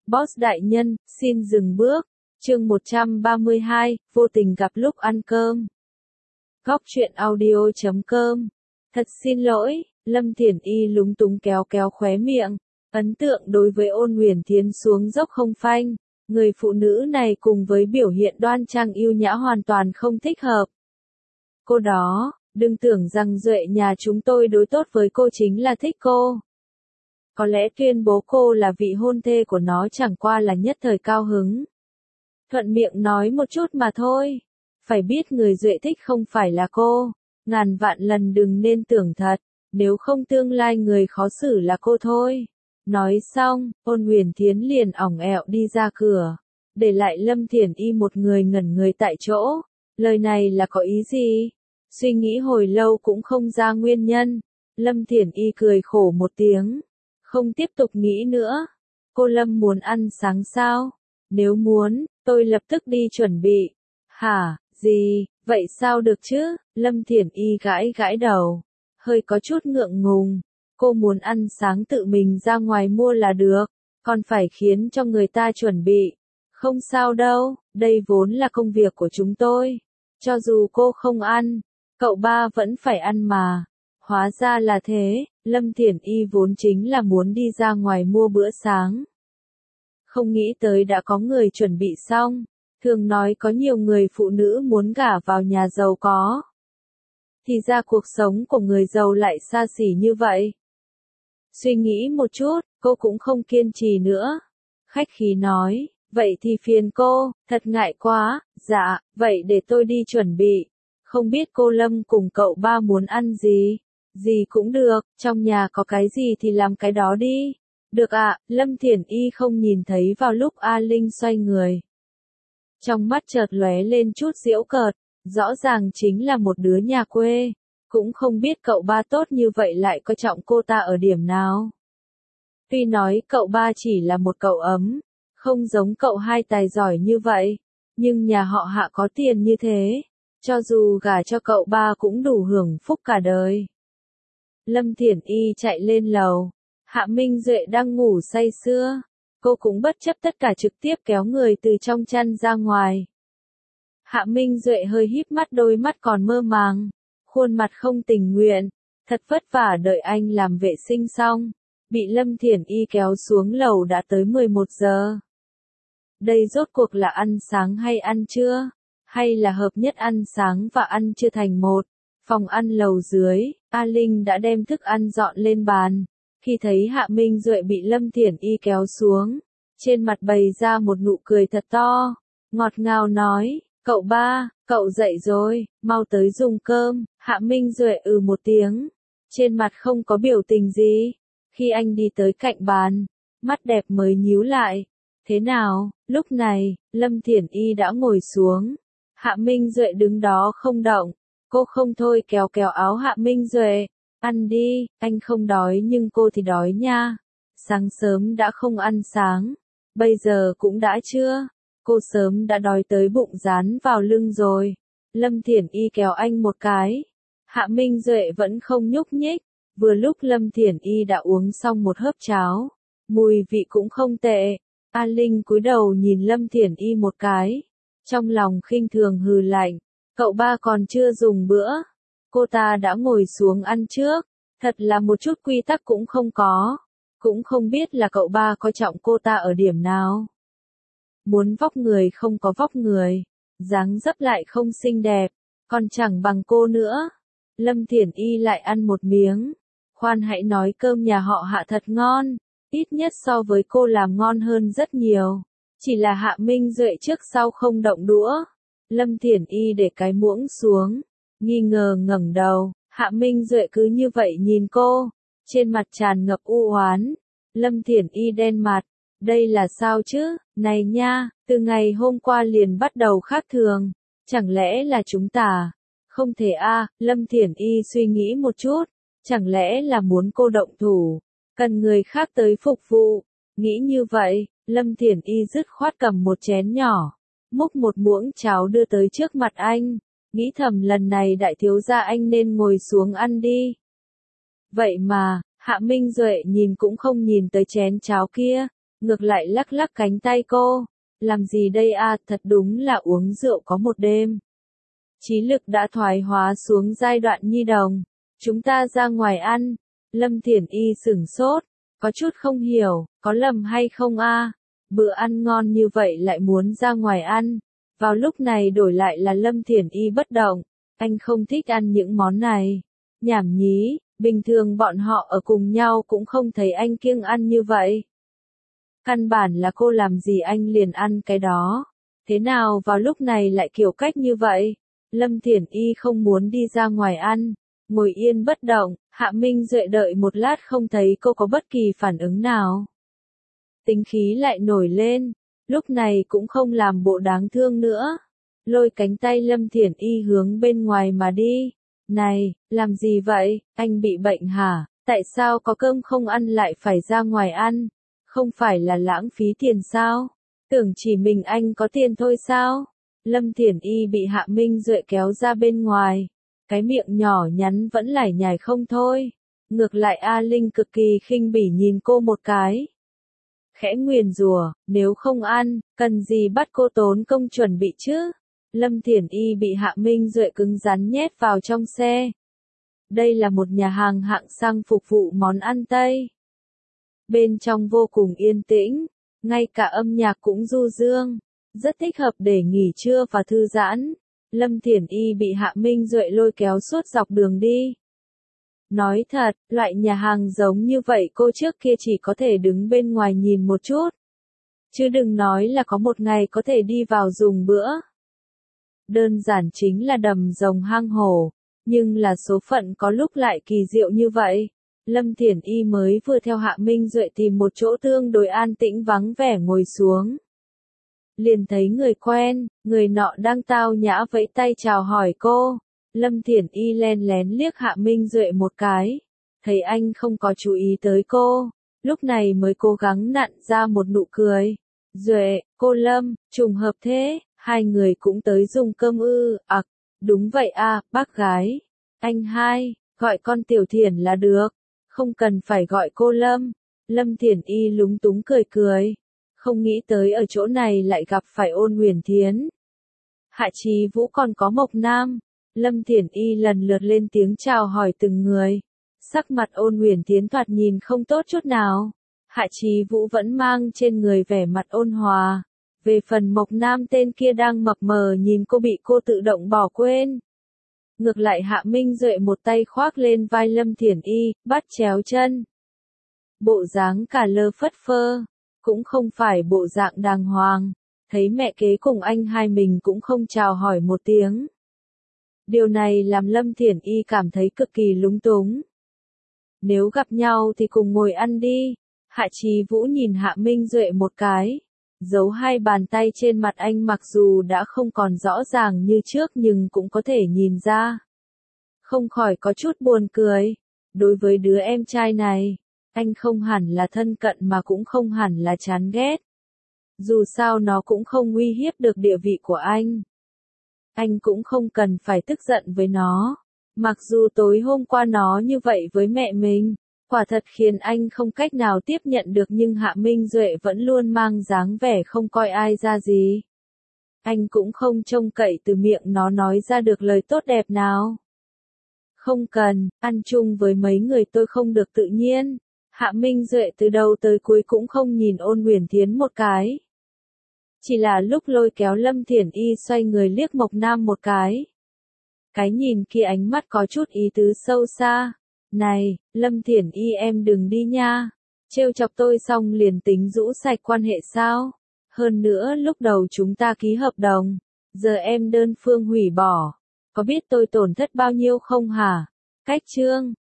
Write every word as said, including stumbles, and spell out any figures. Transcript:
Boss đại nhân, xin dừng bước. Chương một trăm ba mươi hai, vô tình gặp lúc ăn cơm. Góc truyện audio chấm com. Thật xin lỗi, Lâm Thiển Y lúng túng kéo kéo khóe miệng. Ấn tượng đối với Ôn Huyền Thiến xuống dốc không phanh. Người phụ nữ này cùng với biểu hiện đoan trang yêu nhã hoàn toàn không thích hợp. Cô đó, đừng tưởng rằng Duệ nhà chúng tôi đối tốt với cô chính là thích cô. Có lẽ tuyên bố cô là vị hôn thê của nó chẳng qua là nhất thời cao hứng. Thuận miệng nói một chút mà thôi. Phải biết người Duệ thích không phải là cô. Ngàn vạn lần đừng nên tưởng thật. Nếu không tương lai người khó xử là cô thôi. Nói xong, Ôn Huyền Thiến liền ỏng ẹo đi ra cửa. Để lại Lâm Thiển Y một người ngẩn người tại chỗ. Lời này là có ý gì? Suy nghĩ hồi lâu cũng không ra nguyên nhân. Lâm Thiển Y cười khổ một tiếng. Không tiếp tục nghĩ nữa. Cô Lâm muốn ăn sáng sao? Nếu muốn, tôi lập tức đi chuẩn bị. Hả, gì, vậy sao được chứ? Lâm Thiển Y gãi gãi đầu. Hơi có chút ngượng ngùng. Cô muốn ăn sáng tự mình ra ngoài mua là được. Còn phải khiến cho người ta chuẩn bị. Không sao đâu, đây vốn là công việc của chúng tôi. Cho dù cô không ăn, cậu ba vẫn phải ăn mà. Hóa ra là thế, Lâm Thiển Y vốn chính là muốn đi ra ngoài mua bữa sáng. Không nghĩ tới đã có người chuẩn bị xong. Thường nói có nhiều người phụ nữ muốn gả vào nhà giàu có. Thì ra cuộc sống của người giàu lại xa xỉ như vậy. Suy nghĩ một chút, cô cũng không kiên trì nữa. Khách khí nói, vậy thì phiền cô, thật ngại quá, dạ, vậy để tôi đi chuẩn bị. Không biết cô Lâm cùng cậu ba muốn ăn gì? Gì cũng được, trong nhà có cái gì thì làm cái đó đi. Được ạ, à, Lâm Thiển Y không nhìn thấy vào lúc A Linh xoay người. Trong mắt chợt lóe lên chút giễu cợt, rõ ràng chính là một đứa nhà quê. Cũng không biết cậu ba tốt như vậy lại coi trọng cô ta ở điểm nào. Tuy nói cậu ba chỉ là một cậu ấm, không giống cậu hai tài giỏi như vậy, nhưng nhà họ Hạ có tiền như thế, cho dù gả cho cậu ba cũng đủ hưởng phúc cả đời. Lâm Thiển Y chạy lên lầu, Hạ Minh Duệ đang ngủ say sưa, cô cũng bất chấp tất cả trực tiếp kéo người từ trong chăn ra ngoài. Hạ Minh Duệ hơi híp mắt, đôi mắt còn mơ màng, khuôn mặt không tình nguyện, thật vất vả đợi anh làm vệ sinh xong, bị Lâm Thiển Y kéo xuống lầu đã tới mười một giờ. Đây rốt cuộc là ăn sáng hay ăn trưa, hay là hợp nhất ăn sáng và ăn trưa thành một. Phòng ăn lầu dưới, A Linh đã đem thức ăn dọn lên bàn. Khi thấy Hạ Minh Duệ bị Lâm Thiển Y kéo xuống, trên mặt bày ra một nụ cười thật to, ngọt ngào nói, cậu ba, cậu dậy rồi, mau tới dùng cơm. Hạ Minh Duệ ừ một tiếng, trên mặt không có biểu tình gì. Khi anh đi tới cạnh bàn, mắt đẹp mới nhíu lại. Thế nào? Lúc này, Lâm Thiển Y đã ngồi xuống. Hạ Minh Duệ đứng đó không động. Cô không thôi kéo kéo áo Hạ Minh Duệ. Ăn đi, anh không đói nhưng cô thì đói nha. Sáng sớm đã không ăn sáng. Bây giờ cũng đã trưa. Cô sớm đã đói tới bụng dán vào lưng rồi. Lâm Thiển Y kéo anh một cái. Hạ Minh Duệ vẫn không nhúc nhích. Vừa lúc Lâm Thiển Y đã uống xong một hớp cháo. Mùi vị cũng không tệ. A Linh cúi đầu nhìn Lâm Thiển Y một cái. Trong lòng khinh thường hừ lạnh. Cậu ba còn chưa dùng bữa. Cô ta đã ngồi xuống ăn trước. Thật là một chút quy tắc cũng không có. Cũng không biết là cậu ba coi trọng cô ta ở điểm nào. Muốn vóc người không có vóc người. Dáng dấp lại không xinh đẹp. Còn chẳng bằng cô nữa. Lâm Thiển Y lại ăn một miếng. Khoan hãy nói cơm nhà họ Hạ thật ngon. Ít nhất so với cô làm ngon hơn rất nhiều. Chỉ là Hạ Minh Duệ trước sau không động đũa. Lâm Thiển Y để cái muỗng xuống. Nghi ngờ ngẩng đầu. Hạ Minh Duệ cứ như vậy nhìn cô. Trên mặt tràn ngập u oán. Lâm Thiển Y đen mặt. Đây là sao chứ? Này nha, từ ngày hôm qua liền bắt đầu khác thường. Chẳng lẽ là chúng ta? Không thể a. À, Lâm Thiển Y suy nghĩ một chút. Chẳng lẽ là muốn cô động thủ? Cần người khác tới phục vụ. Nghĩ như vậy, Lâm Thiển Y dứt khoát cầm một chén nhỏ. Múc một muỗng cháo đưa tới trước mặt anh. Nghĩ thầm lần này đại thiếu gia anh nên ngồi xuống ăn đi. Vậy mà, Hạ Minh Duệ nhìn cũng không nhìn tới chén cháo kia. ngược lại lắc lắc cánh tay cô. Làm gì đây à, thật đúng là uống rượu có một đêm. Trí lực đã thoái hóa xuống giai đoạn nhi đồng. Chúng ta ra ngoài ăn. Lâm Thiển Y sửng sốt, có chút không hiểu, có lầm hay không a? Bữa ăn ngon như vậy lại muốn ra ngoài ăn. Vào lúc này đổi lại là Lâm Thiển Y bất động, anh không thích ăn những món này. Nhảm nhí, bình thường bọn họ ở cùng nhau cũng không thấy anh kiêng ăn như vậy. Căn bản là cô làm gì anh liền ăn cái đó. Thế nào vào lúc này lại kiểu cách như vậy? Lâm Thiển Y không muốn đi ra ngoài ăn, ngồi yên bất động. Hạ Minh Duệ đợi một lát không thấy cô có bất kỳ phản ứng nào. Tính khí lại nổi lên, lúc này cũng không làm bộ đáng thương nữa. Lôi cánh tay Lâm Thiển Y hướng bên ngoài mà đi. Này, làm gì vậy, anh bị bệnh hả? Tại sao có cơm không ăn lại phải ra ngoài ăn? Không phải là lãng phí tiền sao? Tưởng chỉ mình anh có tiền thôi sao? Lâm Thiển Y bị Hạ Minh Duệ kéo ra bên ngoài. Cái miệng nhỏ nhắn vẫn lải nhải không thôi. Ngược lại A Linh cực kỳ khinh bỉ nhìn cô một cái. Khẽ nguyền rủa, nếu không ăn, cần gì bắt cô tốn công chuẩn bị chứ? Lâm Thiển Y bị Hạ Minh Duệ cứng rắn nhét vào trong xe. Đây là một nhà hàng hạng sang phục vụ món ăn Tây. Bên trong vô cùng yên tĩnh, ngay cả âm nhạc cũng du dương, rất thích hợp để nghỉ trưa và thư giãn. Lâm Thiển Y bị Hạ Minh Duệ lôi kéo suốt dọc đường đi. Nói thật, loại nhà hàng giống như vậy cô trước kia chỉ có thể đứng bên ngoài nhìn một chút. Chứ đừng nói là có một ngày có thể đi vào dùng bữa. Đơn giản chính là đầm rồng hang hổ, nhưng là số phận có lúc lại kỳ diệu như vậy. Lâm Thiển Y mới vừa theo Hạ Minh Duệ tìm một chỗ tương đối an tĩnh vắng vẻ ngồi xuống. Liền thấy người quen, người nọ đang tao nhã vẫy tay chào hỏi cô. Lâm Thiển Y len lén liếc Hạ Minh Duệ một cái, thấy anh không có chú ý tới cô, lúc này mới cố gắng nặn ra một nụ cười. Duệ, cô Lâm, trùng hợp thế, hai người cũng tới dùng cơm ư? Ặc, à, đúng vậy à, bác gái. Anh hai, gọi con Tiểu Thiển là được, không cần phải gọi cô Lâm. Lâm Thiển Y lúng túng cười cười, không nghĩ tới ở chỗ này lại gặp phải Ôn Huyền Thiến. Hạ Chí Vũ còn có Mộc Nam. Lâm Thiển Y lần lượt lên tiếng chào hỏi từng người. Sắc mặt Ôn Huyền Thiến thoạt nhìn không tốt chút nào. Hạ Chí Vũ vẫn mang trên người vẻ mặt ôn hòa. Về phần Mộc Nam tên kia đang mập mờ nhìn cô bị cô tự động bỏ quên. Ngược lại Hạ Minh Duệ một tay khoác lên vai Lâm Thiển Y, bắt chéo chân. Bộ dáng cả lơ phất phơ, cũng không phải bộ dạng đàng hoàng. Thấy mẹ kế cùng anh hai mình cũng không chào hỏi một tiếng. Điều này làm Lâm Thiển Y cảm thấy cực kỳ lúng túng. Nếu gặp nhau thì cùng ngồi ăn đi. Hạ Chí Vũ nhìn Hạ Minh Duệ một cái. Giấu hai bàn tay trên mặt anh mặc dù đã không còn rõ ràng như trước nhưng cũng có thể nhìn ra. Không khỏi có chút buồn cười. Đối với đứa em trai này, anh không hẳn là thân cận mà cũng không hẳn là chán ghét. Dù sao nó cũng không uy hiếp được địa vị của anh. Anh cũng không cần phải tức giận với nó. Mặc dù tối hôm qua nó như vậy với mẹ mình, quả thật khiến anh không cách nào tiếp nhận được nhưng Hạ Minh Duệ vẫn luôn mang dáng vẻ không coi ai ra gì. Anh cũng không trông cậy từ miệng nó nói ra được lời tốt đẹp nào. Không cần, ăn chung với mấy người tôi không được tự nhiên. Hạ Minh Duệ từ đầu tới cuối cũng không nhìn Ôn Huyền Thiến một cái. Chỉ là lúc lôi kéo Lâm Thiển Y xoay người liếc Mộc Nam một cái. Cái nhìn kia ánh mắt có chút ý tứ sâu xa. Này, Lâm Thiển Y em đừng đi nha. Trêu chọc tôi xong liền tính rũ sạch quan hệ sao? Hơn nữa lúc đầu chúng ta ký hợp đồng. Giờ em đơn phương hủy bỏ. Có biết tôi tổn thất bao nhiêu không hả? Cách chương.